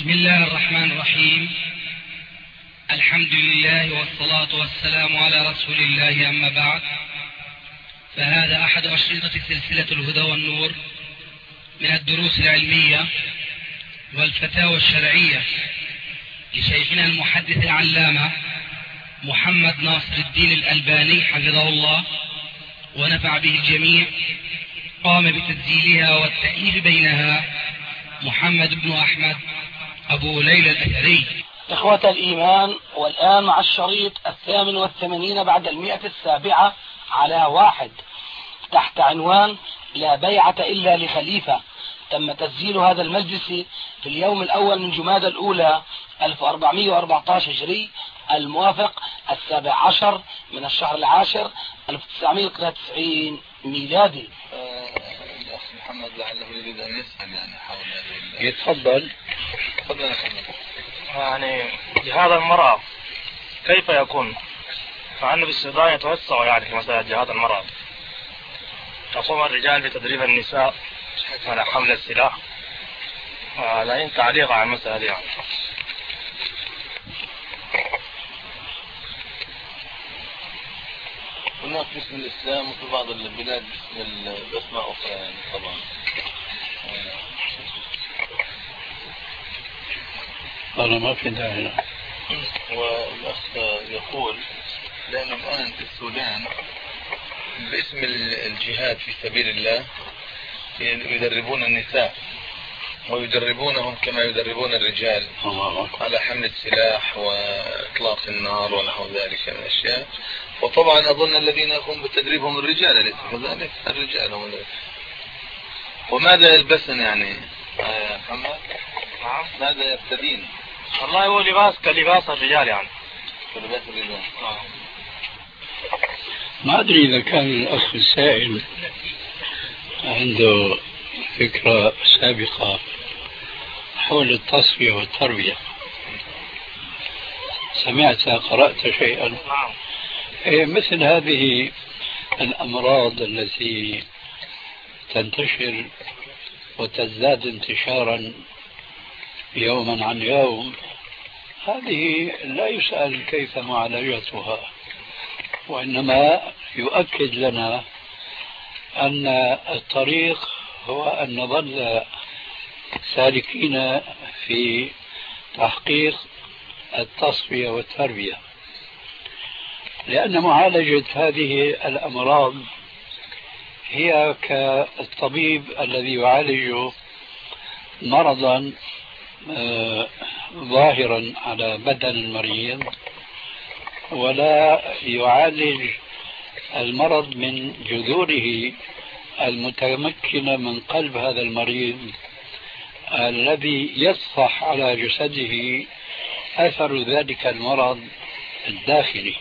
بسم الله الرحمن الرحيم. الحمد لله والصلاة والسلام على رسول الله، أما بعد، فهذا أحد أشرطة سلسلة الهدى والنور من الدروس العلمية والفتاوى الشرعية لشيخنا المحدث العلامة محمد ناصر الدين الألباني حفظه الله ونفع به الجميع. قام بتسجيلها والتأليف بينها محمد بن أحمد أبو ليلى الأثري. إخوة الإيمان، والآن مع الشريط 88 بعد 107 على 1 تحت عنوان لا بيعة إلا لخليفة. تم تسجيل هذا المجلس في اليوم الأول من جمادى الأولى 1414 هجري، الموافق 17 من الشهر العاشر 1993 ميلادي. الأخ محمد لعله يريد أن يسأل حول هذه. يتفضل. تفضل يا محمد. جهاد المرأة كيف يكون؟ فأنه بالسودان يتوسع في مسألة جهاد المرأة، يقوم الرجال بتدريب النساء على حمل السلاح. لأن تعليق على المسألة دي هناك باسم الإسلام وفي بعض البلاد باسماء أخرى طبعا. أنا ما في داعي. والأخ يقول لأنه الآن في السودان باسم الجهاد في سبيل الله يدربون النساء ويدربونهم كما يدربون الرجال على حمل السلاح وإطلاق النار ونحو ذلك من الأشياء. وطبعا أظن الذين يقوم بتدريبهم الرجال، أليس كذلك؟ الرجال هم الذين. وماذا يلبسن يا محمد؟ نعم. ماذا يرتدين؟ والله هو لباس كلباس الرجال كلباس الرجال. ما أدري إذا كان الأخ السائل عنده فكرة سابقة حول التصفية والتربية. سمعت قرأت شيئا؟ نعم. مثل هذه الأمراض التي تنتشر وتزداد انتشارا يوما عن يوم، هذه لا يسأل كيف معالجتها، وإنما يؤكد لنا أن الطريق هو أن نظل سالكين في تحقيق التصفية والتربية، لأن معالجة هذه الأمراض هي كالطبيب الذي يعالج مرضا ظاهرا على بدن المريض ولا يعالج المرض من جذوره المتمكنة من قلب هذا المريض الذي يصفح على جسده أثر ذلك المرض الداخلي.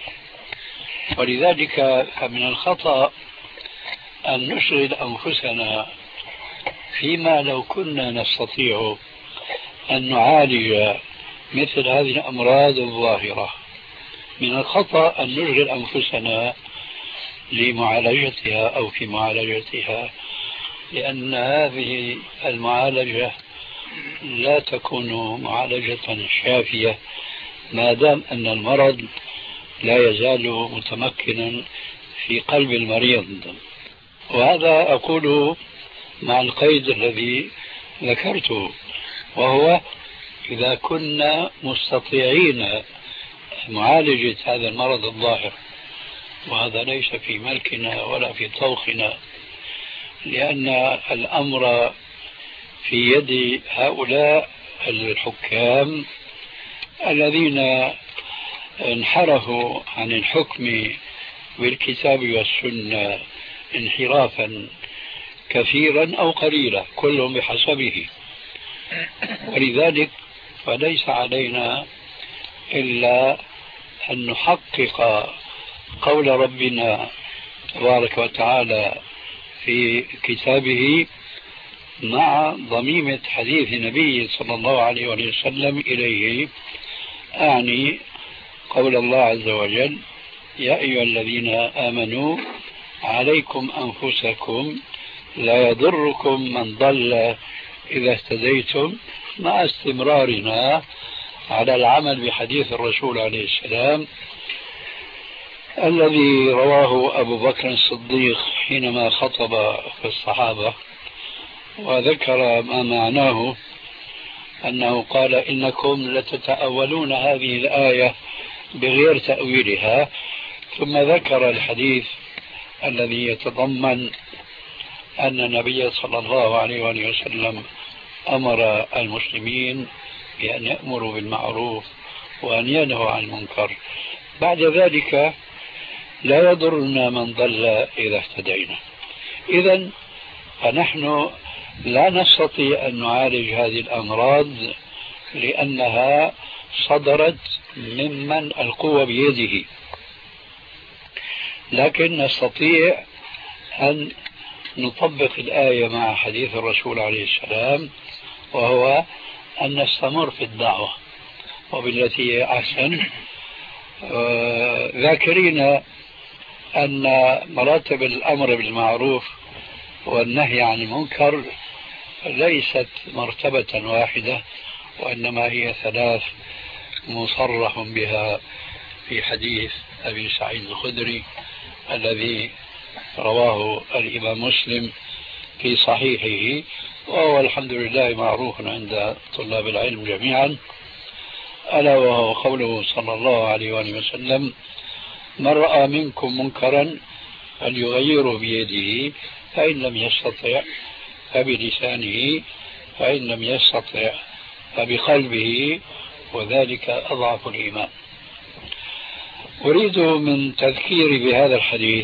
ولذلك فمن الخطأ أن نشغل أنفسنا فيما لو كنا نستطيع أن نعالج مثل هذه الأمراض الظاهرة. من الخطأ أن نشغل أنفسنا لمعالجتها أو في معالجتها، لأن هذه المعالجة لا تكون معالجة شافية ما دام أن المرض لا يزال متمكنا في قلب المريض. وهذا أقول مع القيد الذي ذكرته، وهو إذا كنا مستطيعين معالجة هذا المرض الظاهر، وهذا ليس في ملكنا ولا في طوخنا، لأن الأمر في يد هؤلاء الحكام الذين انحرفوا عن الحكم بالكتاب والسنة انحرافا كثيرا أو قليلا، كلهم بحسبه. ولذلك فليس علينا إلا أن نحقق قول ربنا تبارك وتعالى في كتابه مع ضميمة حديث النبي صلى الله عليه وسلم إليه، أعني قول الله عز وجل: يا أيها الذين آمنوا عليكم أنفسكم لا يضركم من ضل إذا اهتديتم مع استمرارنا على العمل بحديث الرسول عليه السلام الذي رواه أبو بكر الصديق حينما خطب في الصحابة وذكر ما معناه أنه قال إنكم لتتأولون هذه الآية بغير تأويلها، ثم ذكر الحديث الذي يتضمن أن النبي صلى الله عليه وآله وسلم أمر المسلمين بأن يأمروا بالمعروف وأن ينهوا عن المنكر. بعد ذلك لا يضرنا من ضل إذا اهتدينا. إذن فنحن لا نستطيع أن نعالج هذه الأمراض لأنها صدرت ممن القوة بيده، لكن نستطيع أن نطبق الآية مع حديث الرسول عليه السلام، وهو أن نستمر في الدعوة وبالتي هي أحسن، ذاكرين أن مراتب الأمر بالمعروف والنهي عن المنكر ليست مرتبة واحدة، وإنما هي ثلاث مصرح بها في حديث أبي سعيد الخدري الذي رواه الإمام مسلم في صحيحه، وهو الحمد لله معروف عند طلاب العلم جميعا، ألا وهو قوله صلى الله عليه وآله وسلم: من رأى منكم منكرا فليغيره بيده، فإن لم يستطع فبلسانه، فإن لم يستطع فبقلبه، وذلك أضعف الإيمان. أريد من تذكيري بهذا الحديث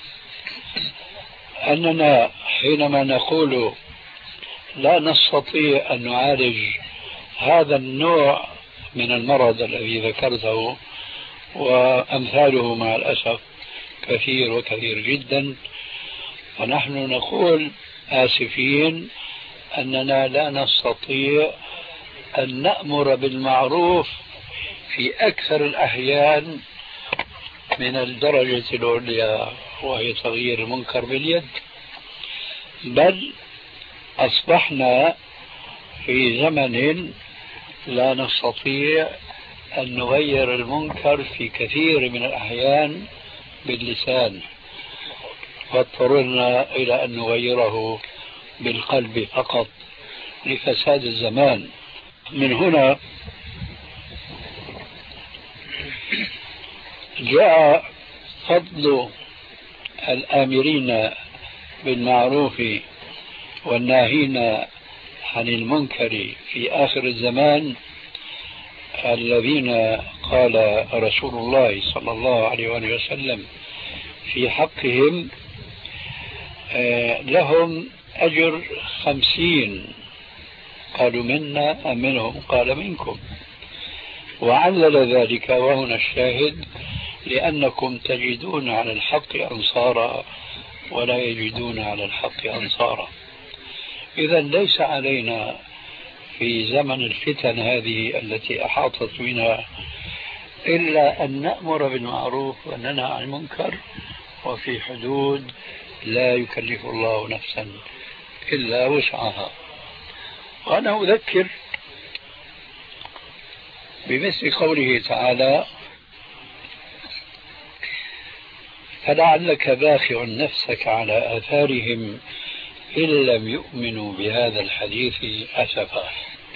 أننا حينما نقول لا نستطيع أن نعالج هذا النوع من المرض الذي ذكرته، وأمثاله مع الأسف كثير وكثير جدا، فنحن نقول آسفين أننا لا نستطيع أن نأمر بالمعروف في أكثر الأحيان من الدرجة العليا وهي تغيير المنكر باليد، بل أصبحنا في زمن لا نستطيع أن نغير المنكر في كثير من الأحيان باللسان، واضطررنا إلى أن نغيره بالقلب فقط لفساد الزمان. من هنا جاء فضل الآمرين بالمعروف والناهين عن المنكر في آخر الزمان، الذين قال رسول الله صلى الله عليه وآله وسلم في حقهم لهم أجر 50. قالوا منا أم منهم؟ قال منكم. وعلل ذلك، وهنا الشاهد: لأنكم تجدون على الحق أنصارا ولا يجدون على الحق أنصارا. إذا ليس علينا في زمن الفتن هذه التي أحاطت بنا إلا أن نأمر بالمعروف وننهى عن المنكر، وفي حدود لا يكلف الله نفسا إلا وسعها. وأنا أذكر بمثل قوله تعالى: فلعلك باخع نفسك على آثارهم إن لم يؤمنوا بهذا الحديث أسفا.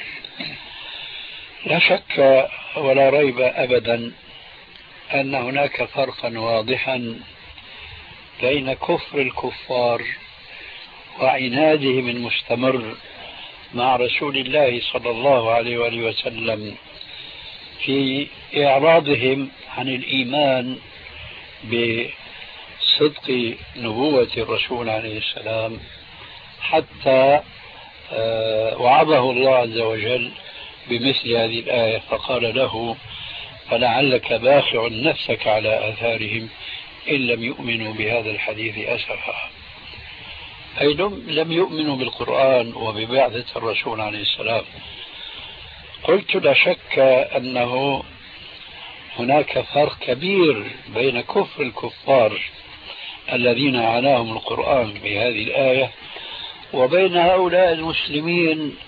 لا شك ولا ريب أبدا أن هناك فرقا واضحا بين كفر الكفار وعنادهم المستمر مع رسول الله صلى الله عليه وآله وسلم في إعراضهم عن الإيمان بصدق نبوة الرسول عليه السلام، حتى وعظه الله عز وجل بمثل هذه الآية فقال له: فلعلك باخع نفسك على آثارهم إن لم يؤمنوا بهذا الحديث أسفا. أي لم يؤمنوا بالقرآن وببعثة الرسول عليه السلام. قلت لا شك أنه هناك فرق كبير بين كفر الكفار الذين عناهم القرآن بهذه الآية وبين هؤلاء المسلمين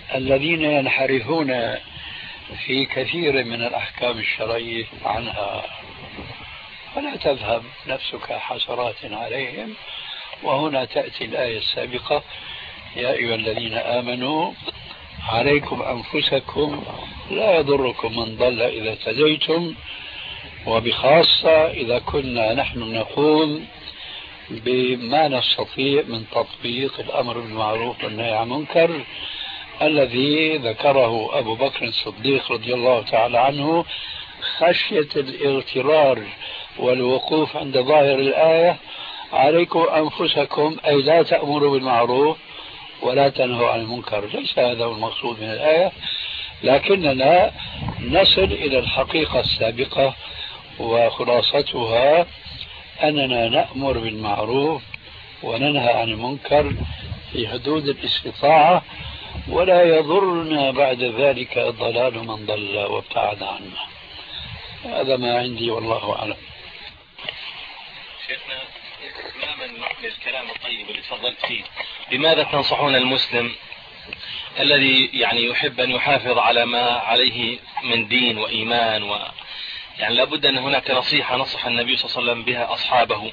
الذين ينحرفون في كثير من الأحكام الشرعية عنها، فلا تذهب نفسك حسرات عليهم. وهنا تأتي الآية السابقة: يا أيها الذين آمنوا عليكم أنفسكم لا يضركم من ضل إذا اهتديتم. وبخاصة إذا كنا نحن نقوم بما نستطيع من تطبيق الأمر بالمعروف والنهي عن المنكر الذي ذكره أبو بكر الصديق رضي الله تعالى عنه، خشية الاغترار والوقوف عند ظاهر الآية: عليكم أنفسكم، أي لا تأمروا بالمعروف ولا تنهوا عن المنكر. ليس هذا هو المقصود من الآية، لكننا نصل إلى الحقيقة السابقة، وخلاصتها أننا نأمر بالمعروف وننهى عن المنكر في حدود الاستطاعة، ولا يضرنا بعد ذلك ضلال من ضل وابتعد عنه. هذا ما عندي والله أعلم. شيخنا، إتماما للكلام الطيب اللي تفضلت فيه، لماذا تنصحون المسلم الذي يعني يحب أن يحافظ على ما عليه من دين وإيمان يعني لابد أن هناك نصيحة نصح النبي صلى الله عليه وسلم بها أصحابه،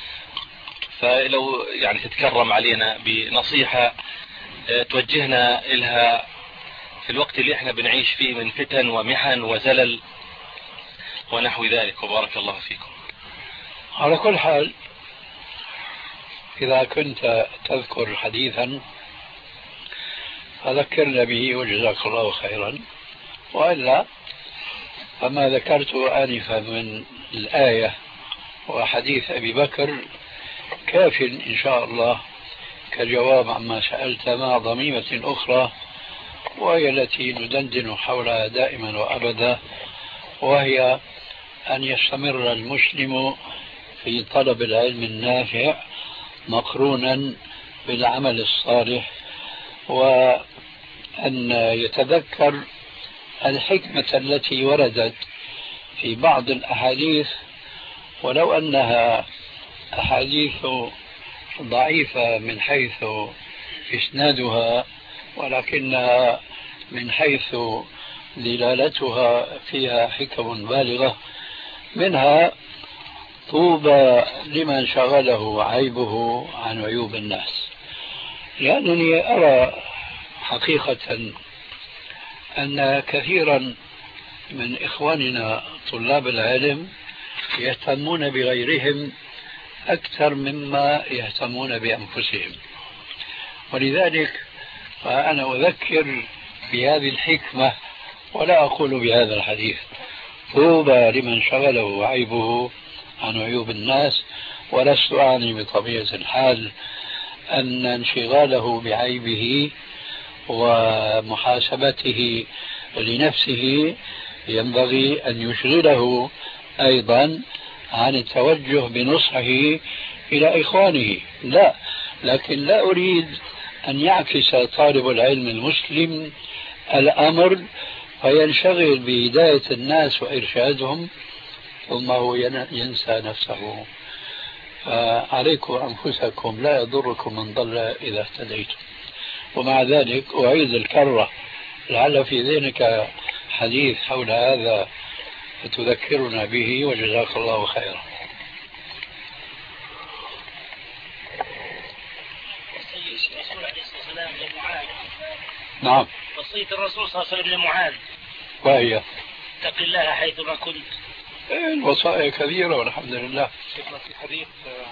فلو يعني تتكرم علينا بنصيحة توجهنا إلها في الوقت اللي احنا بنعيش فيه من فتن ومحن وزلل ونحو ذلك، وبارك الله فيكم. على كل حال، إذا كنت تذكر حديثا فذكرنا به وجزاك الله خيرا، وإلا فما ذكرته آنفا من الآية وحديث أبي بكر كاف إن شاء الله كجواب عما سألت، مع ضميمة أخرى وهي التي ندندن حولها دائما وأبدا، وهي أن يستمر المسلم في طلب العلم النافع مقرونا بالعمل الصالح، وأن يتذكر الحكمة التي وردت في بعض الأحاديث، ولو أنها أحاديث ضعيفة من حيث إسنادها، ولكنها من حيث دلالتها فيها حكم بالغة. منها: طوبى لمن شغله عيبه عن عيوب الناس. لأنني أرى حقيقة أن كثيرا من إخواننا طلاب العلم يهتمون بغيرهم أكثر مما يهتمون بأنفسهم، ولذلك فأنا أذكر بهذه الحكمة ولا أقول بهذا الحديث: طوبى لمن شغله عيبه عن عيوب الناس. ولست أعني بطبيعة الحال أن انشغاله بعيبه ومحاسبته لنفسه ينبغي أن يشغله أيضا عن التوجه بنصحه إلى إخوانه، لا، لكن لا أريد أن يعكس طالب العلم المسلم الأمر فينشغل بهداية الناس وإرشادهم ثم هو ينسى نفسه. فعليكم أنفسكم لا يضركم من ضل إذا اهتديتم. ومع ذلك أعيد الكرة، لعل في ذهنك حديث حول هذا فتذكرنا به، وجزاك الله خيرا. نعم، وصية الرسول صلى الله عليه وسلم لمعاذ وهي: اتق الله حيثما كنت. الوصايا كثيرة والحمد لله. شيخنا، في حديث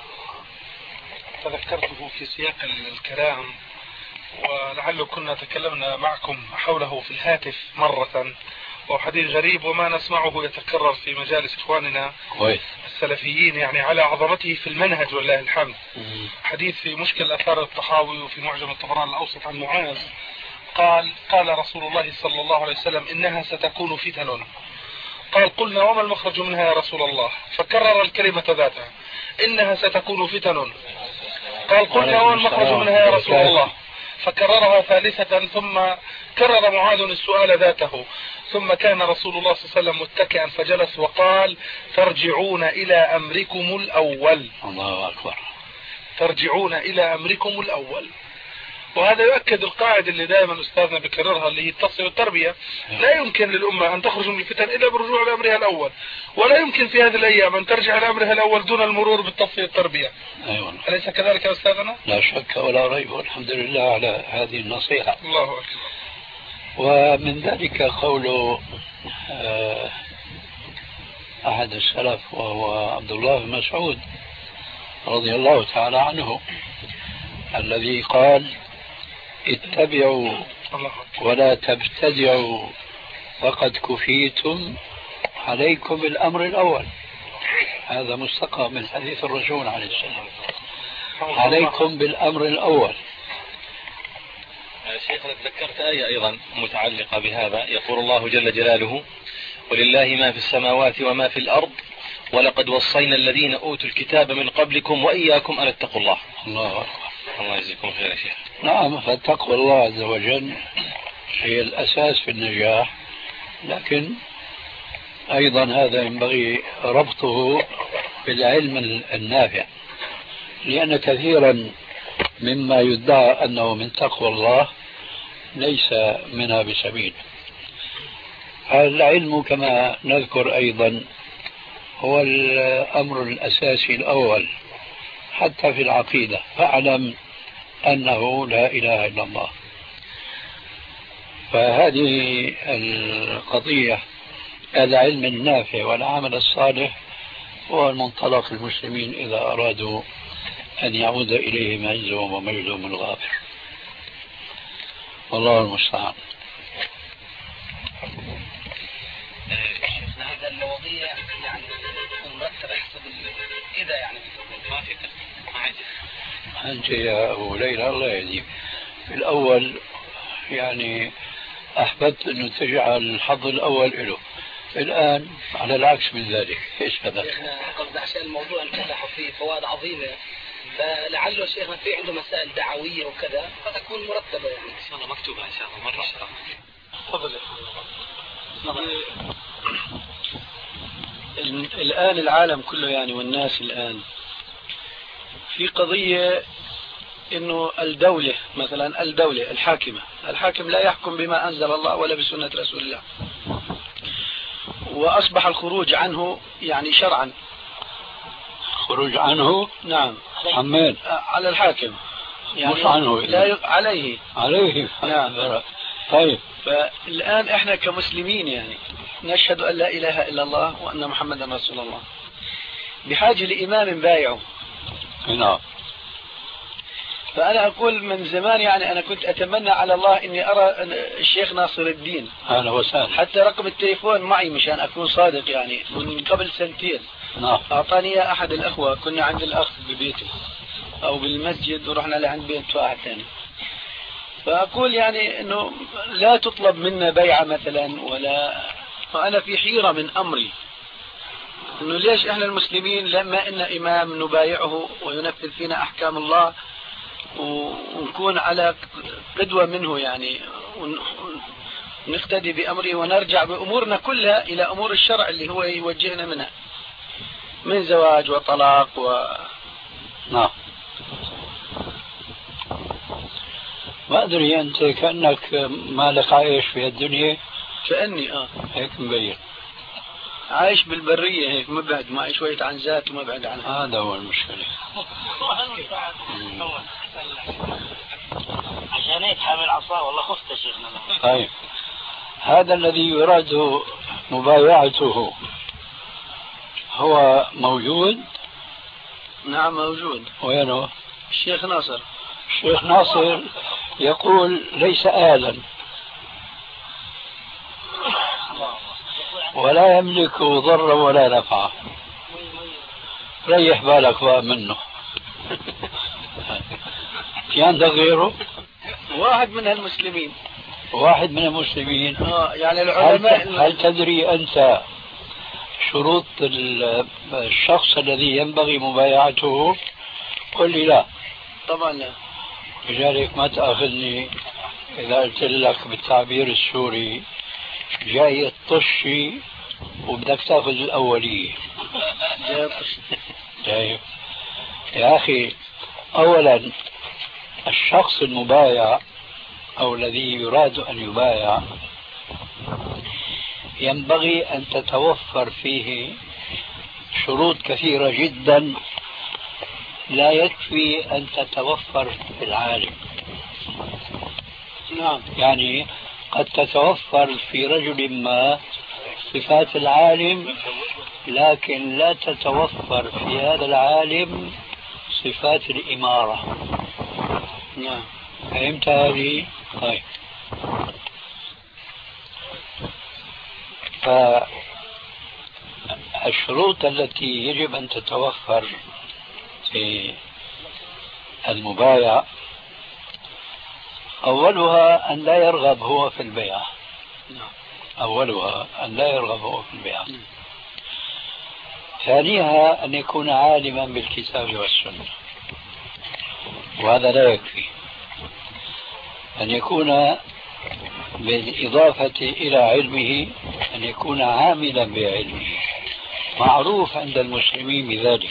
تذكرته في سياق الكلام، ولعله كنا تكلمنا معكم حوله في الهاتف مرة، وهو حديث غريب وما نسمعه يتكرر في مجالس إخواننا السلفيين، يعني على عظمته في المنهج والله الحمد. حديث في مشكل أثار الطحاوي وفي معجم الطبراني الأوسط عن معاذ قال رسول الله صلى الله عليه وسلم: إنها ستكون فتن. قال: قلنا: وما المخرج منها يا رسول الله؟ فكرر الكلمة ذاتها: إنها ستكون فتن. قال: قلنا: وما المخرج منها يا رسول الله؟ فكررها ثالثة، ثم كرر معاذ السؤال ذاته، ثم كان رسول الله صلى الله عليه وسلم متكئا فجلس وقال: ترجعون إلى أمركم الأول. الله أكبر. ترجعون إلى أمركم الأول. وهذا يؤكد القاعدة اللي دائما أستاذنا بكررها اللي هي التصفية والتربية. لا يمكن للأمة أن تخرج من الفتن إلا بالرجوع لأمرها الأول، ولا يمكن في هذه الأيام أن ترجع لأمرها الأول دون المرور بالتصفية والتربية. أيوة. أليس كذلك يا أستاذنا؟ لا شك ولا ريب، والحمد لله على هذه النصيحة. الله أكبر. ومن ذلك قول أحد السلف وهو عبد الله بن مسعود رضي الله تعالى عنه، الذي قال: اتبعوا ولا تبتدعوا فقد كفيتم، عليكم بالأمر الأول. هذا مستقى من حديث الرسول عليه السلام، عليكم بالأمر الأول. شيخنا تذكرت آية أيضا متعلقة بهذا، يقول الله جل جلاله: ولله ما في السماوات وما في الأرض ولقد وصينا الذين أوتوا الكتاب من قبلكم وإياكم أن اتقوا الله. الله أكبر. الله يجزيكم خير يا شيخ. نعم، فتقوى الله عز وجل هي الأساس في النجاح، لكن أيضا هذا ينبغي ربطه بالعلم النافع، لأن كثيرا مما يدعى أنه من تقوى الله ليس منها بسبيل. العلم كما نذكر أيضا هو الأمر الأساسي الأول حتى في العقيدة، فاعلم أنه لا إله إلا الله. فهذه القضية، العلم النافع والعمل الصالح، هو المنطلق المسلمين إذا أرادوا أن يعود إليهم عزهم ومجدهم الغافر. والله المستعان. شيخنا هذا المواضيع يعني مرتبة حسب كذا، يعني ما في أنت يا أبو ليلى الله يهديك، في الأول يعني أحببت أنه تجعل الحظ الأول له، الآن على العكس من ذلك. إيش هذا؟ شيخنا قصدي عشان الموضوع انفتح فيه فوائد عظيمة، فلعله شيخنا في عنده مسائل دعوية وكذا فتكون مرتبة، يعني إن شاء الله مكتوبة إن شاء الله مرة. تفضل. الآن العالم كله يعني والناس الآن في قضية إنه الدولة مثلا، الدولة الحاكم لا يحكم بما أنزل الله ولا بسنة رسول الله، وأصبح الخروج عنه يعني شرعا. خروج عنه؟ نعم. عمين؟ على الحاكم يعني، مش عنه لا عليه. نعم. طيب، فالآن إحنا كمسلمين يعني نشهد أن لا إله إلا الله وأن محمدا رسول الله، بحاجة لإمام بايعه. نعم. فأنا أقول من زمان يعني أنا كنت أتمنى على الله إني أرى الشيخ ناصر الدين. أهلا وسهلا. حتى رقم التليفون معي مشان أكون صادق، يعني من قبل سنتين. نعم. أعطاني أحد الأخوة، كنا عند الأخ ببيته أو بالمسجد ورحنا لعند بيت واحد ثاني. فأقول يعني إنه لا تطلب منا بيعة مثلا ولا، فأنا في حيرة من أمري إنه ليش إحنا المسلمين لما إن إمام نبايعه وينفذ فينا أحكام الله ونكون على قدوة منه يعني، ونقتدي بأمره ونرجع بأمورنا كلها إلى أمور الشرع اللي هو يوجهنا منها من زواج وطلاق نعم. ما أدري أنت كأنك ما لك عايش في الدنيا. كأني هيك مبين عايش بالبرية هيك مبعد، معي شوية عن ذات ومبعد عنها. هذا هو المشكلة. عشان يتحمل عصا والله خفت يا شيخنا. طيب، هذا الذي يراد مبايعته هو موجود؟ نعم موجود. وينه؟ الشيخ ناصر. الشيخ ناصر يقول ليس آلا ولا يملك ضرا ولا نفعا، ريح بالك بقى منه. في عندك غيره؟ واحد من المسلمين. واحد من المسلمين. يعني العلماء. هل تدري أنت شروط الشخص الذي ينبغي مبايعته؟ قل لي لا. طبعا لا. لذلك ما تأخذني إذا قلت لك بالتعبير السوري جاي الطشي وبدك تأخذ الأولية. جاي. يا أخي، أولا الشخص المبايع أو الذي يراد أن يبايع ينبغي أن تتوفر فيه شروط كثيرة جدا، لا يكفي أن تتوفر في العالم. نعم. يعني قد تتوفر في رجل ما صفات العالم، لكن لا تتوفر في هذا العالم صفات الإمارة. نعم. فهمت هذه؟ طيب. فالشروط التي يجب أن تتوفر في المبايع أولها أن لا يرغب هو في البيع. أولها أن لا يرغب هو في البيع. ثانيها أن يكون عالما بالكتاب والسنة، وهذا لا يكفي. أن يكون بالإضافة إلى علمه أن يكون عاملا بعلمه، معروف عند المسلمين بذلك.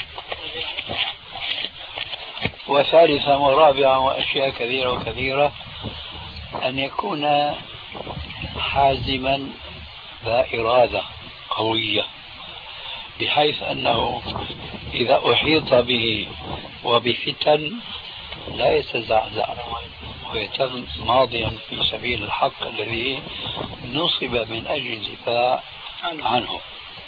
وثالثا ورابعا وأشياء كثيرة وكثيرة، أن يكون حازما ذا إرادة قوية، بحيث أنه إذا أحيط به وبفتن لا يتزعزع ويتم ماضيا في سبيل الحق الذي نصب من أجل الدفاع عنه.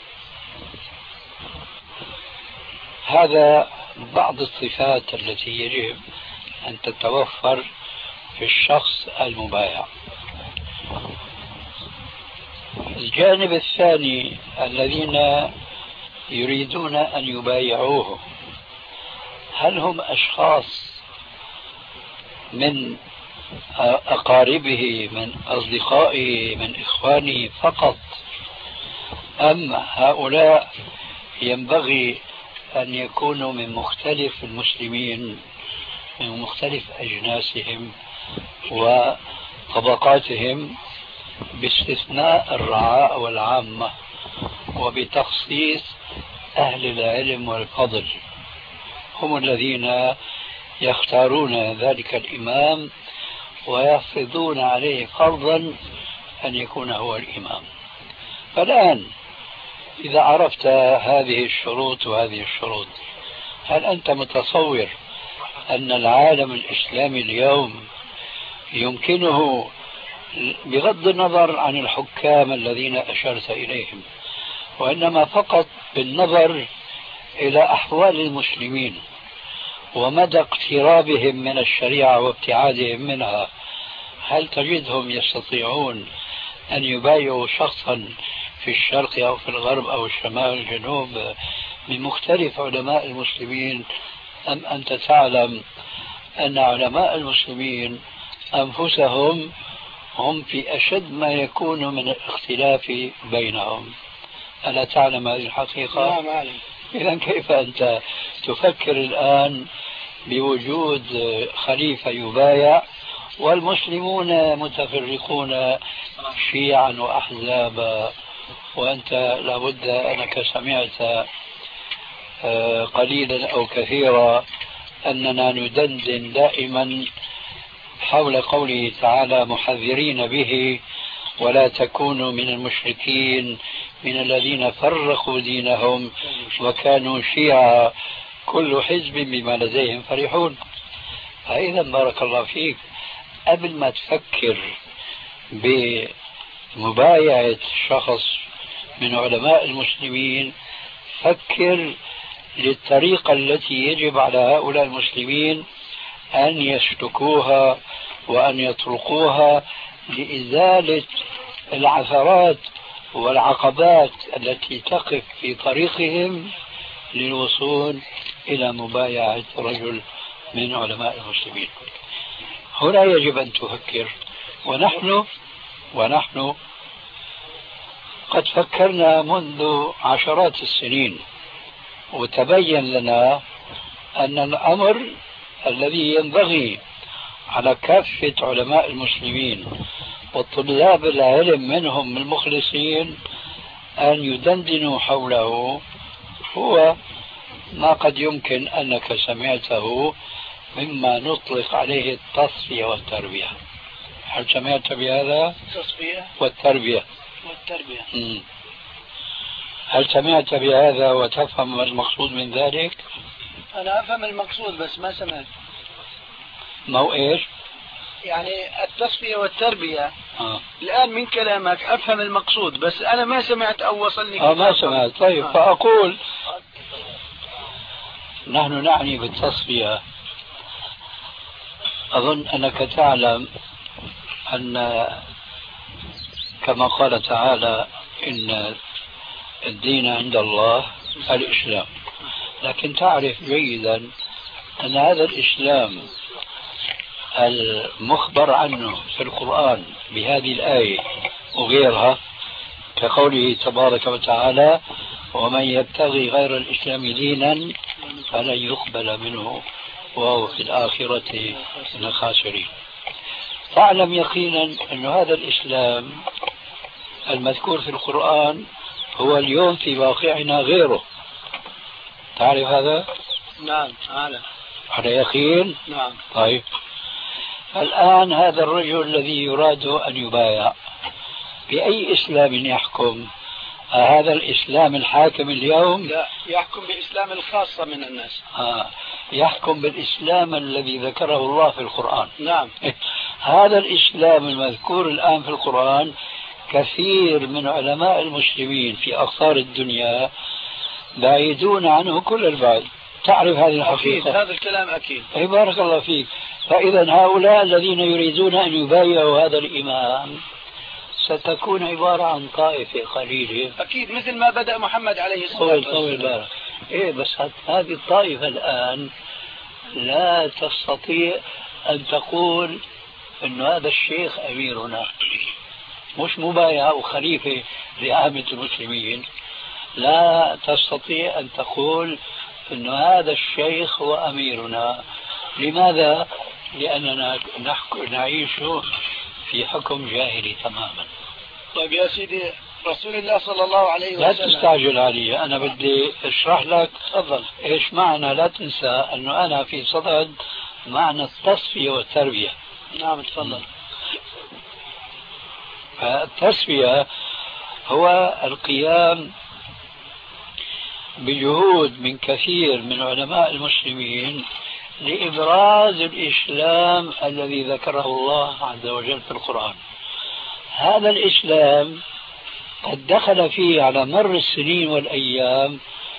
هذا بعض الصفات التي يجب أن تتوفر في الشخص المبايع. الجانب الثاني الذين يريدون أن يبايعوه، هل هم أشخاص من أقاربه، من أصدقائه، من إخوانه فقط، أم هؤلاء ينبغي أن يكونوا من مختلف المسلمين، من مختلف أجناسهم وطبقاتهم، باستثناء الرعاء والعامة، وبتخصيص أهل العلم والفضل، هم الذين يختارون ذلك الإمام ويفرضون عليه فرضا أن يكون هو الإمام. فالآن إذا عرفت هذه الشروط وهذه الشروط، هل أنت متصور أن العالم الإسلامي اليوم يمكنه، بغض النظر عن الحكام الذين أشرت إليهم، وإنما فقط بالنظر إلى أحوال المسلمين ومدى اقترابهم من الشريعة وابتعادهم منها، هل تجدهم يستطيعون أن يبايعوا شخصا في الشرق أو في الغرب أو الشمال والجنوب من مختلف علماء المسلمين؟ أم أنت تعلم أن علماء المسلمين أنفسهم هم في أشد ما يكون من الاختلاف بينهم؟ ألا تعلم هذه الحقيقة؟ نعم أعلم. إذن كيف أنت تفكر الآن بوجود خليفة يبايع والمسلمون متفرقون شيعا وأحزابا؟ وأنت لابد أنك سمعت قليلا أو كثيرا أننا ندندن دائما حول قوله تعالى محذرين به ولا تكونوا من المشركين من الذين فرقوا دينهم وكانوا شيعا كل حزب بما لديهم فرحون. فإذا بارك الله فيك، قبل ما تفكر بمبايعة شخص من علماء المسلمين، فكر للطريقة التي يجب على هؤلاء المسلمين أن يسلكوها وأن يطرقوها لإزالة العثرات والعقبات التي تقف في طريقهم للوصول إلى مبايعة رجل من علماء المسلمين. هنا يجب أن تفكر، ونحن قد فكرنا منذ عشرات السنين، وتبين لنا أن الأمر الذي ينبغي على كافة علماء المسلمين وطلاب العلم منهم المخلصين أن يدندنوا حوله هو ما قد يمكن أنك سمعته مما نطلق عليه التصفية والتربية. هل سمعت بهذا؟ التصفية والتربية. هل سمعت بهذا وتفهم ما المقصود من ذلك؟ أنا أفهم المقصود بس ما سمعت. ما هو إيش؟ يعني التصفية والتربية. الآن من كلامك أفهم المقصود بس أنا ما سمعت أو وصلني. ما سمعت. طيب فأقول نحن نعني بالتصفية. أظن أنك تعلم أن كما قال تعالى إن الدين عند الله الإسلام، لكن تعرف جيدا أن هذا الإسلام المخبر عنه في القرآن بهذه الآية وغيرها كقوله تبارك وتعالى ومن يبتغي غير الإسلام دينا فلن يقبل منه وهو في الآخرة من الخاسرين. فاعلم يقينا أن هذا الإسلام المذكور في القرآن هو اليوم في واقعنا غيره. تعرف هذا؟ نعم أعلم. على يقين؟ نعم. طيب الآن هذا الرجل الذي يراد أن يبايع بأي إسلام يحكم؟ هذا الإسلام الحاكم اليوم؟ لا، يحكم بإسلام الخاصة من الناس. يحكم بالإسلام الذي ذكره الله في القرآن. نعم. هذا الإسلام المذكور الآن في القرآن كثير من علماء المسلمين في أقطار الدنيا بعيدون عنه كل البعد. تعرف هذه الحقيقة؟ أكيد هذا الكلام أكيد. أي بارك الله فيك. فإذا هؤلاء الذين يريدون أن يبايعوا هذا الإمام ستكون عبارة عن طائفة قليلة. أكيد مثل ما بدأ محمد عليه الصلاة والسلام. إيه بس هذه الطائفة الآن لا تستطيع أن تقول أن هذا الشيخ أميرنا، مش مبايع وخليفة لعامة المسلمين. لا تستطيع أن تقول أن هذا الشيخ هو أميرنا. لماذا؟ لأننا نعيش في حكم جاهلي تماما. طيب يا سيدي رسول الله صلى الله عليه وسلم. لا تستعجل علي، أنا بدي أشرح لك. تفضل. إيش معنى؟ لا تنسى أنه أنا في صدد معنى التصفية والتربية. نعم تفضل. التصفية هو القيام بجهود من كثير من علماء المسلمين لإبراز الإسلام الذي ذكره الله عز وجل في القرآن. هذا الإسلام قد دخل فيه على مر السنين والأيام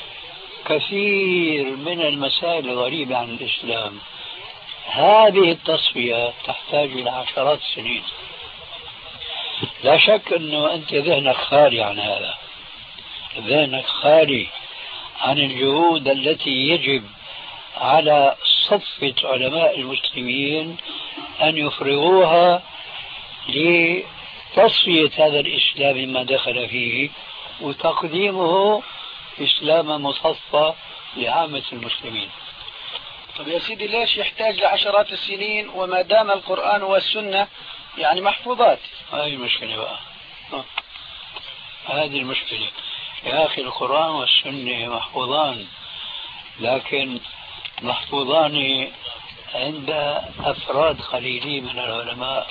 كثير من المسائل الغريبة عن الإسلام. هذه التصفية تحتاج إلى عشرات السنين. لا شك أنه أنت ذهنك خالي عن هذا، ذهنك خالي عن الجهود التي يجب على صفة علماء المسلمين أن يفرغوها لتصفية هذا الإسلام ما دخل فيه وتقديمه إسلام مصفى لعامة المسلمين. طب يا سيدي ليش يحتاج لعشرات السنين وما دام القرآن والسنة يعني محفوظات؟ هذه المشكلة بقى. هذه المشكلة يا أخي. القرآن والسنة محفوظان، لكن محفوظان عند أفراد قليلين من العلماء،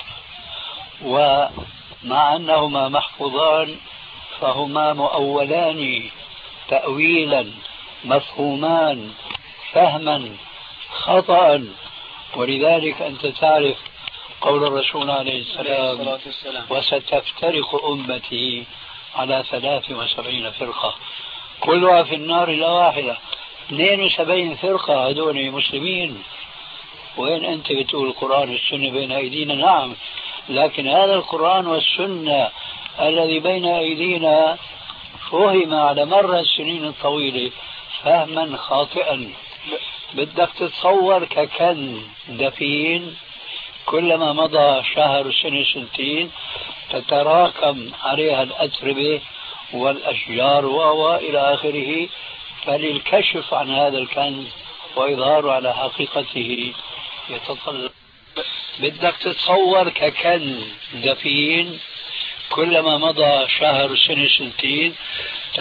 ومع أنهما محفوظان فهما مؤولان تأويلا مفهومان فهما خطأ. ولذلك أنت تعرف قول الرسول عليه السلام وستفترق أمتي على 73 فرقة كلها في النار إلا واحدة. 72 فرقة هذول مسلمين. وين أنت بتقول القرآن والسنة بين أيدينا؟ نعم، لكن هذا القرآن والسنة الذي بين أيدينا فهم على مر السنين الطويلة فهما خاطئا. بدك تتصور ككن دفين كلما مضى شهر سنة سنتين تتراكم عليها الأتربة والأشجار وإلى آخره. فللكشف عن هذا الكنز وإظهاره على حقيقته يتطلب. بدك تتصور ككن دفين كلما مضى شهر سنة سنتين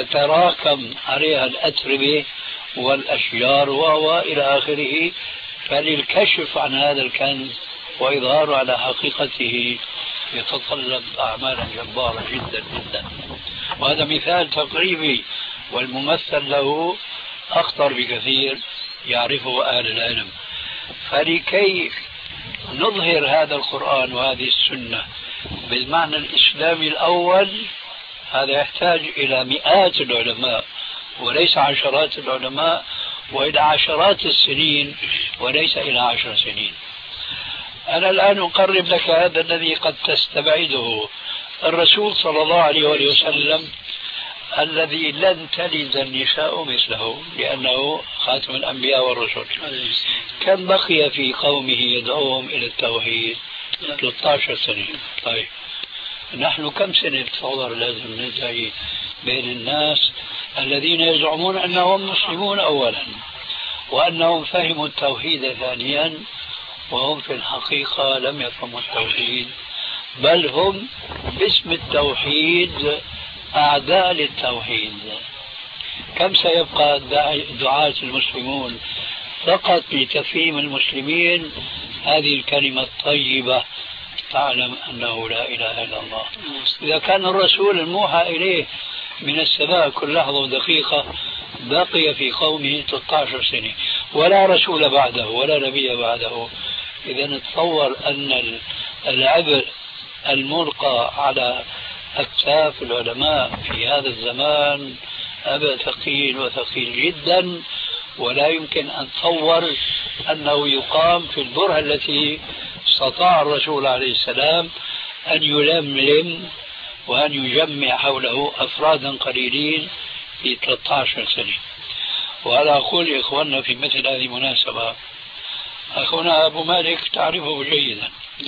تتراكم عليها الأتربة والأشجار وإلى آخره. فللكشف عن هذا الكنز وإظهاره على حقيقته يتطلب أعمالا جبارة جدا جدا. وهذا مثال تقريبي، والممثل له أخطر بكثير يعرفه أهل العلم. فلكي نظهر هذا القرآن وهذه السنة بالمعنى الإسلامي الأول، هذا يحتاج إلى مئات العلماء وليس عشرات العلماء، وإلى عشرات السنين وليس إلى 10 سنين. أنا الآن أقرب لك هذا الذي قد تستبعده. الرسول صلى الله عليه وسلم الذي لن تلد النساء مثله لأنه خاتم الأنبياء والرسل، كم بقي في قومه يدعوهم إلى التوحيد؟ 13 سنة. طيب نحن كم سنة تصور لازم ندعي بين الناس الذين يزعمون أنهم مسلمون أولا وأنهم فهموا التوحيد ثانيا، وهم في الحقيقة لم يفهموا التوحيد، بل هم باسم التوحيد أعداء للتوحيد. كم سيبقى دعاة المسلمون فقط لتفهيم المسلمين هذه الكلمة الطيبة، تعلم أنه لا إله إلا الله. إذا كان الرسول الموحى إليه من السماء كل لحظة ودقيقة بقي في قومه 13 سنة ولا رسول بعده ولا نبي بعده، إذا نتصور أن العبء الملقى على أكتاف العلماء في هذا الزمان أبا ثقيل وثقيل جدا، ولا يمكن أن تصور أنه يقام في البرهة التي استطاع الرسول عليه السلام أن يلملم وأن يجمع حوله أفرادا قليلين في 13 سنة. وأنا أقول لإخواننا في مثل هذه المناسبة، أخونا أبو مالك تعرفه جيدا،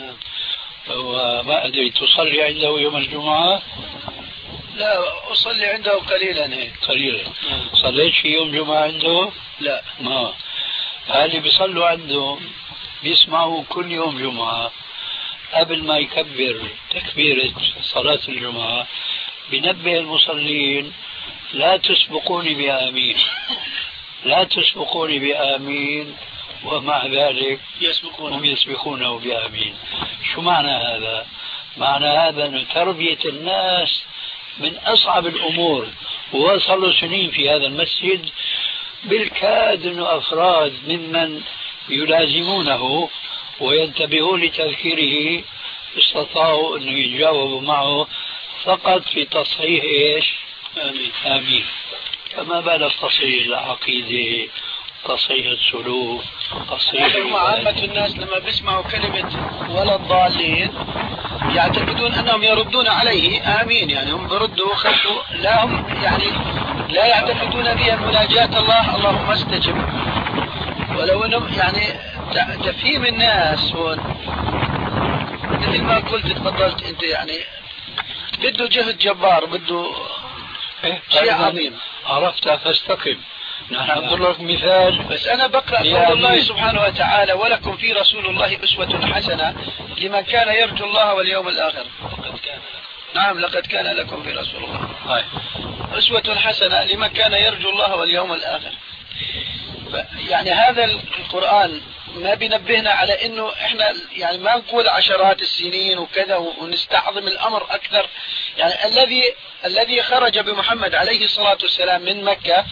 وما أدري تصلي عنده يوم الجمعة؟ لا أصلي عنده قليلا هيك. قليلا. صليت في يوم جمعة عنده؟ لا. ما اللي بيصلوا عنده بيسمعوا كل يوم جمعة قبل ما يكبر تكبيرة صلاة الجمعة بنبه المصلين: لا تسبقوني بآمين، لا تسبقوني بآمين، ومع ذلك هم يسبقونه بآمين. شو معنى هذا؟ معنى هذا أن تربية الناس من أصعب الأمور، ووصلوا سنين في هذا المسجد بالكاد أنه أفراد ممن يلازمونه وينتبهون لتذكيره استطاعوا أن يجاوبوا معه فقط في تصحيح إيش؟ آمين. فما بالك تصحيح العقيدة، تصحيح السلوك، تصحيح عامة الناس لما بيسمعوا كلمة ولا الضالين يعتقدون أنهم يردون عليه آمين، يعني هم بردوا خلوا، لا هم يعني لا يعتقدون بها مناجاة الله اللهم استجب. ولو أنهم يعني تفهيم الناس هون مثل ما قلت تفضلت أنت، يعني بده جهد جبار، بده شيء عظيم. عرفت؟ فاستقم. نحن نضرب لك مثال، بس أنا بقرأ قول الله سبحانه وتعالى: ولكم في رسول الله أسوة حسنة لمن كان يرجو الله واليوم الآخر. نعم، لقد كان لكم في رسول الله أسوة حسنة لمن كان يرجو الله واليوم الآخر. يعني هذا القرآن ما بينبهنا على انه احنا يعني ما نقول عشرات السنين وكذا ونستعظم الامر اكثر. يعني الذي خرج بمحمد عليه الصلاة والسلام من مكة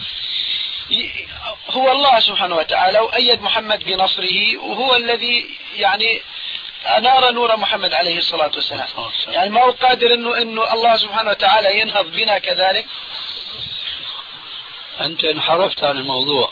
هو الله سبحانه وتعالى، وأيد محمد بنصره، وهو الذي يعني أنار نور محمد عليه الصلاة والسلام. يعني ما هو قادر انه الله سبحانه وتعالى ينهض بنا كذلك. أنت انحرفت عن الموضوع،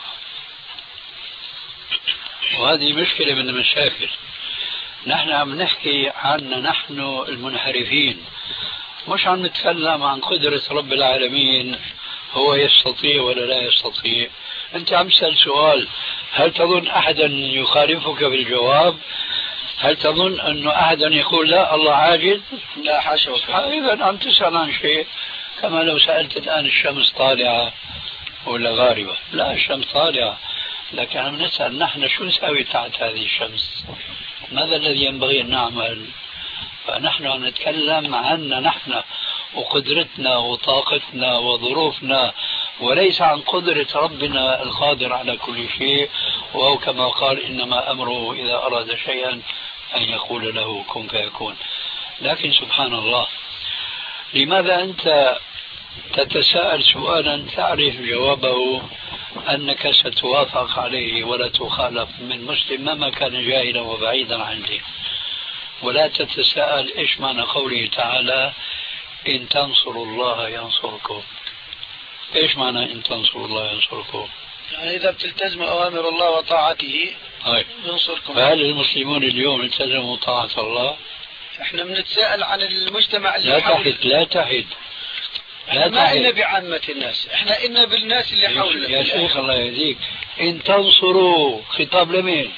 وهذه مشكلة من المشاكل. نحن عم نحكي عنا نحن المنحرفين، مش عم نتكلم عن قدرة رب العالمين، هو يستطيع ولا لا يستطيع. أنت عم تسأل سؤال، هل تظن أحدا يخالفك بالجواب؟ هل تظن أن أحدا يقول لا الله عاجز؟ لا حاشا. إذا عم تسأل عن شيء كما لو سألت الآن الشمس طالعة ولا غاربة. لا، الشمس طالعة، لكن عم نسأل نحن شو نسوي تحت هذه الشمس؟ ماذا الذي ينبغي أن نعمل؟ فنحن عم نتكلم عنا نحن وقدرتنا وطاقتنا وظروفنا وليس عن قدرة ربنا القادر على كل شيء، وهو كما قال إنما أمره إذا أراد شيئا أن يقول له كن فيكون. لكن سبحان الله، لماذا أنت تتساءل سؤالا تعرف جوابه أنك ستوافق عليه ولا تخالف من مسلم مهما كان جاهلا وبعيدا عن الدين؟ ولا تتساءل إيش معنى قوله تعالى إن تنصروا الله ينصركم؟ إيش معنى إن تنصروا الله ينصركم؟ يعني إذا بتلتزموا أوامر الله وطاعته ينصركم. فهل المسلمون اليوم التزموا طاعة الله؟ احنا بنتساءل عن المجتمع اللي لا تحد ما إنا بعامة الناس، احنا إنا بالناس اللي حولنا. يا شيخ الله يهديك، إن تنصروا خطاب لمين؟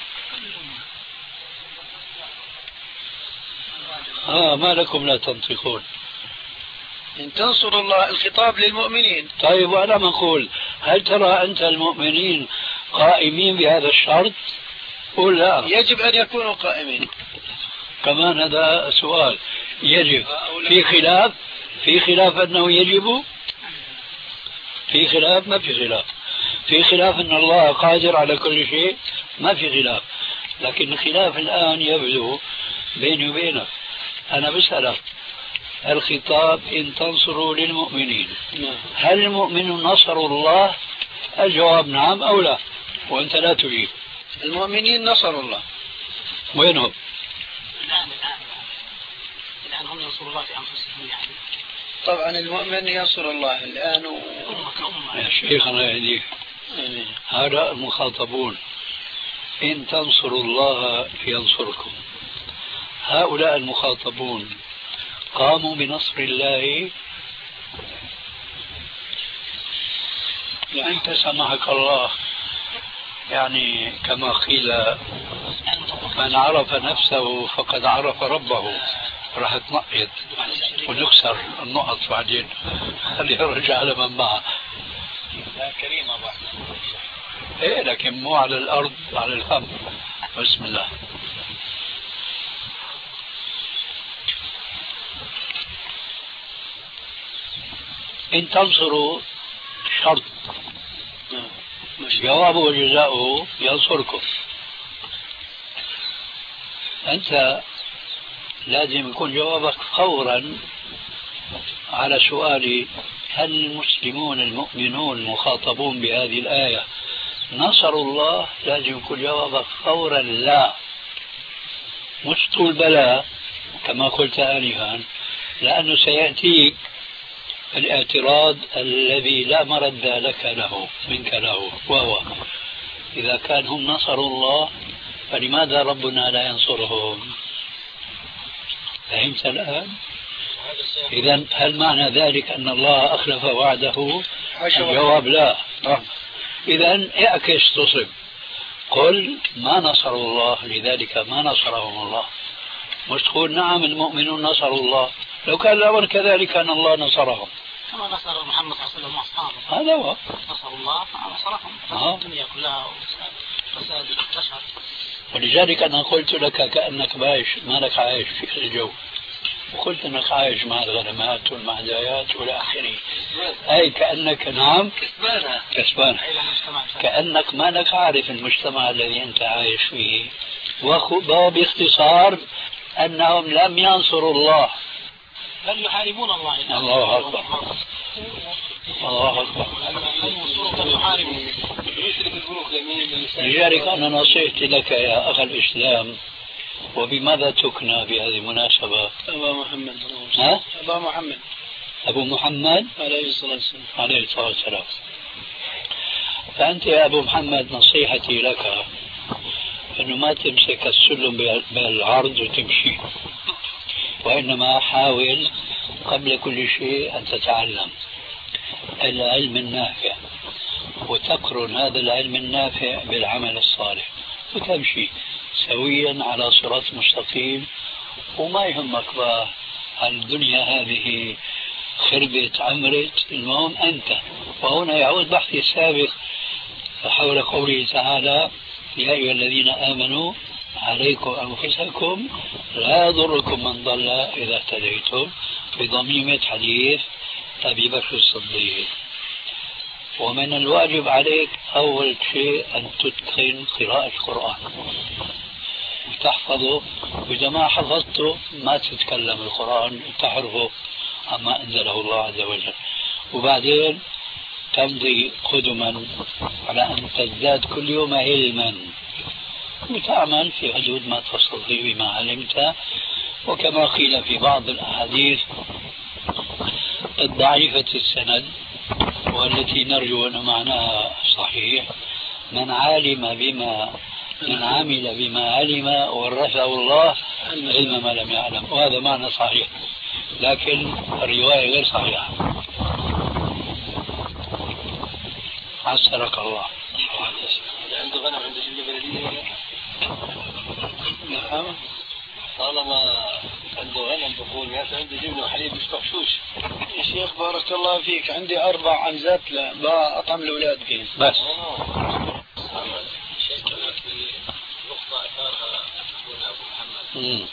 ما لكم لا تنطقون؟ إن تنصروا الله الخطاب للمؤمنين. طيب وأنا نقول هل ترى أنت المؤمنين قائمين بهذا الشرط؟ قل لا. يجب أن يكونوا قائمين. كمان هذا سؤال. يجب في خلاف أنه يجب، في خلاف ما في خلاف، في خلاف أن الله قادر على كل شيء ما في خلاف، لكن الخلاف الآن يبدو بيني وبينك. أنا بسألك الخطاب إن تنصروا للمؤمنين، هل المؤمنون نصروا الله؟ الجواب نعم أو لا، وأنت لا تجيب. المؤمنين نصروا الله. وينهم؟ الآن هم ينصروا الله في أنفسهم يعني. طبعا المؤمن ينصر الله الآن يا شيخ الله يهديك، هؤلاء المخاطبون إن تنصروا الله ينصركم، هؤلاء المخاطبون قاموا بنصر الله؟ أنت سمحك الله، يعني كما قيل من عرف نفسه فقد عرف ربه. راح تنقط ونكسر النقط بعدين، خليه يرجع على من معه. كريم أبو إيه لكن مو على الأرض، على الفم. بسم الله. إن تنصروا شرط، جوابه وجزاؤه ينصركم. أنت لازم يكون جوابك فورا على سؤالي هل المسلمون المؤمنون مخاطبون بهذه الآية نصروا الله؟ لازم يكون جوابك فورا لا، مش طول بلا كما قلت آنفا، لأنه سيأتيك الاعتراض الذي لا مرد لك له منك له، وهو إذا كان هم نصروا الله فلماذا ربنا لا ينصرهم؟ فهمت الآن؟ إذن هل معنى ذلك أن الله أخلف وعده؟ الجواب لا. إذن اعكس تصب، قل ما نصروا الله لذلك ما نصرهم الله، مش تقول نعم المؤمنون نصروا الله. لو كان الأمر كذلك أن الله نصرهم كما نصر محمد صلى الله عليه وسلم وأصحابه. هذا هو نصروا الله نصرهم. الدنيا كلها فساد البشر. ولذلك أنا قلت لك كأنك ما لك عايش في الجو، وقلت أنك عايش مع الغنمات والمعدايات والى آخره، أي كأنك نعم كسبان، كأنك ما لك عارف المجتمع الذي أنت عايش فيه. وباختصار أنهم لم ينصروا الله بل يحاربون الله. الله أكبر، الله أكبر. لذلك أنا نصيحتي لك يا أخ الإسلام، وبماذا تكنى بهذه المناسبة؟ أبا محمد. أبو محمد عليه الصلاة والسلام. عليه الصلاة والسلام. فأنت يا أبو محمد نصيحتي لك أنه ما تمسك السلم بالعرض وتمشي، وإنما حاول قبل كل شيء أن تتعلم العلم النافع، وتقرن هذا العلم النافع بالعمل الصالح، وتمشي سويا على صراط مستقيم. وما يهمك بقى الدنيا هذه خربت عمرت، المهم أنت. وهنا يعود بحثي السابق حول قوله تعالى يا أيها الذين آمنوا عليكم أنفسكم لا يضركم من ضل إذا اهتديتم، بضميمة حديث أبي بكر الصديق. ومن الواجب عليك أول شيء أن تتقن قراءة القرآن وتحفظه، وإذا ما حفظته ما تتكلم القرآن وتحرفه عما أنزله الله عز وجل. وبعدين تمضي قدما على أن تزداد كل يوم علما وتعمل في حدود ما تستطيع بما علمت. وكما قيل في بعض الأحاديث الضعيفة السند والتي نرجو أن معناها صحيح: من عمل بما علم ورثه الله علم ما لم يعلم. وهذا معنى صحيح، لكن الرواية غير صحيحة. عسرك الله. عنده غنم عنده شركة بلدية. نعم. طالما عنده غنم بقول يا أخي عنده جبنة وحليب مش مغشوش. يا شيخ بارك الله فيك، عندي 4 عنزات أطعم الأولاد فيه بس. شيخ كمان في نقطة أثارها أخونا أبو محمد.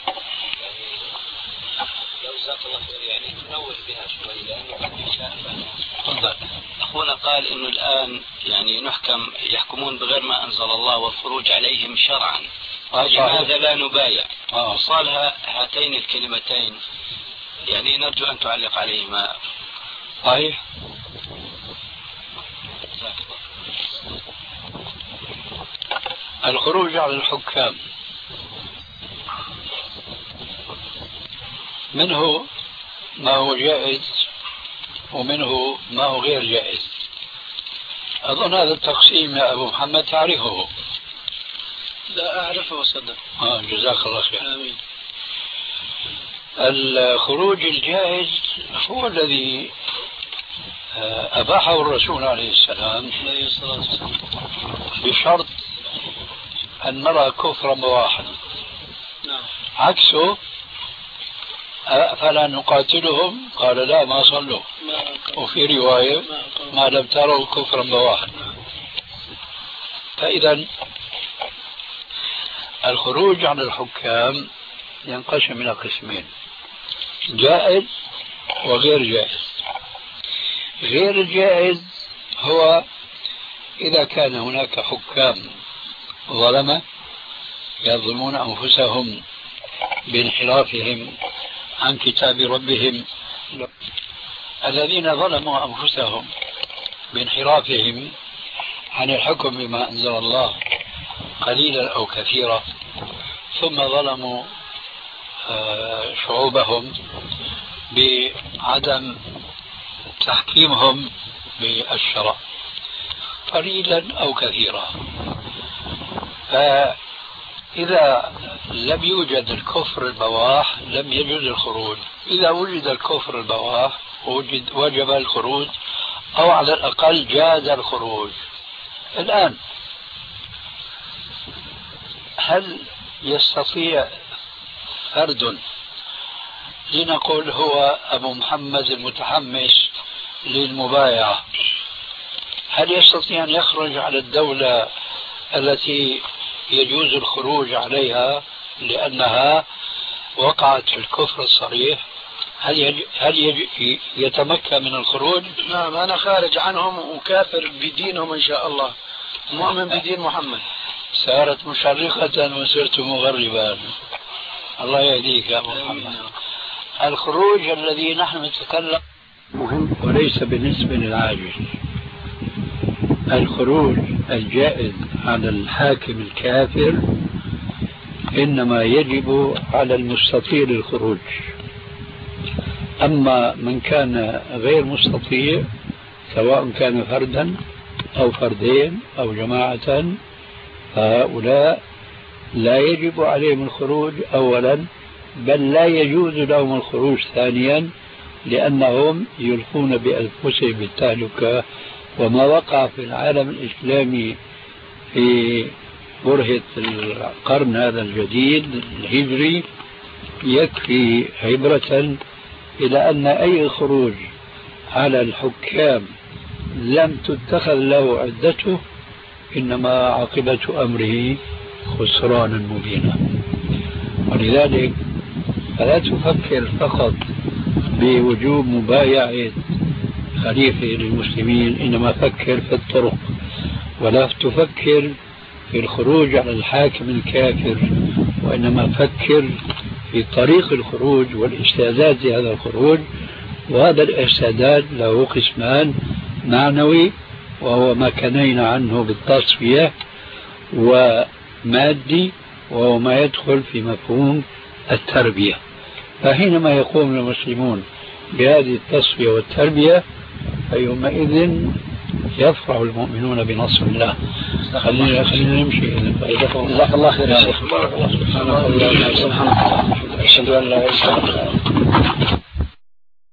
لو جزاك الله خير يعني تنوه بها شوي لأنه قد تفضل. أخونا قال إنه الآن يعني يحكمون بغير ما أنزل الله والخروج عليهم شرعا. لماذا لا نبايع؟ وصالها هاتين الكلمتين يعني نرجو أن تعلق عليهما. صحيح. الخروج على الحكام منه ما هو جائز ومنه ما هو غير جائز. أظن هذا التقسيم يا أبو محمد تعرفه. لا أعرفه صدق. جزاك الله خير. آمين. الخروج الجائز هو الذي أباحه الرسول عليه السلام بشرط أن نرى كفرا بواحا. عكسه فلا نقاتلهم قال لا ما صلوا، وفي رواية ما لم تروا كفرا بواحا. فإذا الخروج عن الحكام ينقسم إلى قسمين: جائز وغير جائز. غير الجائز هو إذا كان هناك حكام ظلمة يظلمون أنفسهم بانحرافهم عن كتاب ربهم، الذين ظلموا أنفسهم بانحرافهم عن الحكم بما أنزل الله قليلا أو كثيرا، ثم ظلموا شعوبهم بعدم تحكيمهم بالشرع قليلا أو كثيرا. فإذا لم يوجد الكفر البواح لم يجوز الخروج. إذا وجد الكفر البواح وجب الخروج، أو على الأقل جاز الخروج. الآن هل يستطيع فرد، لنقول هو أبو محمد المتحمس للمبايعة، هل يستطيع أن يخرج على الدولة التي يجوز الخروج عليها لأنها وقعت في الكفر الصريح؟ هل يتمكن من الخروج؟ نعم، أنا خارج عنهم وكافر بدينهم إن شاء الله، مؤمن بدين محمد. صارت مشرقة وصرت مغربا. الله يهديك يا أبو محمد. الخروج الذي نحن نتكلم مهم وليس بالنسبة للعاجز. الخروج الجائز على الحاكم الكافر إنما يجب على المستطيع للخروج. أما من كان غير مستطيع سواء كان فردا أو فردين أو جماعة فهؤلاء لا يجب عليهم الخروج أولا، بل لا يجوز لهم الخروج ثانيا، لأنهم يلقون بأنفسهم بالتهلكة. وما وقع في العالم الإسلامي في برهة القرن هذا الجديد الهجري يكفي عبرة إلى أن أي خروج على الحكام لم تتخذ له عدته إنما عاقبة أمره خسرانا مبينا. ولذلك فلا تفكر فقط بوجوب مبايعة خليفة للمسلمين إنما فكر في الطرق، ولا تفكر في الخروج على الحاكم الكافر، وإنما فكر في طريق الخروج والاستعداد لهذا الخروج. وهذا الاستعداد له قسمان: معنوي وهو ما كنينا عنه بالتصفية، ومادي وهو ما يدخل في مفهوم التربية. فحينما يقوم المسلمون بهذه التصفية والتربية فيومئذ يفرح المؤمنون بنصر الله. خلينا نمشي. جزاك الله خير يا شيخ. سبحانك اللهم وبحمدك. أشهد أن لا إله إلا أنت.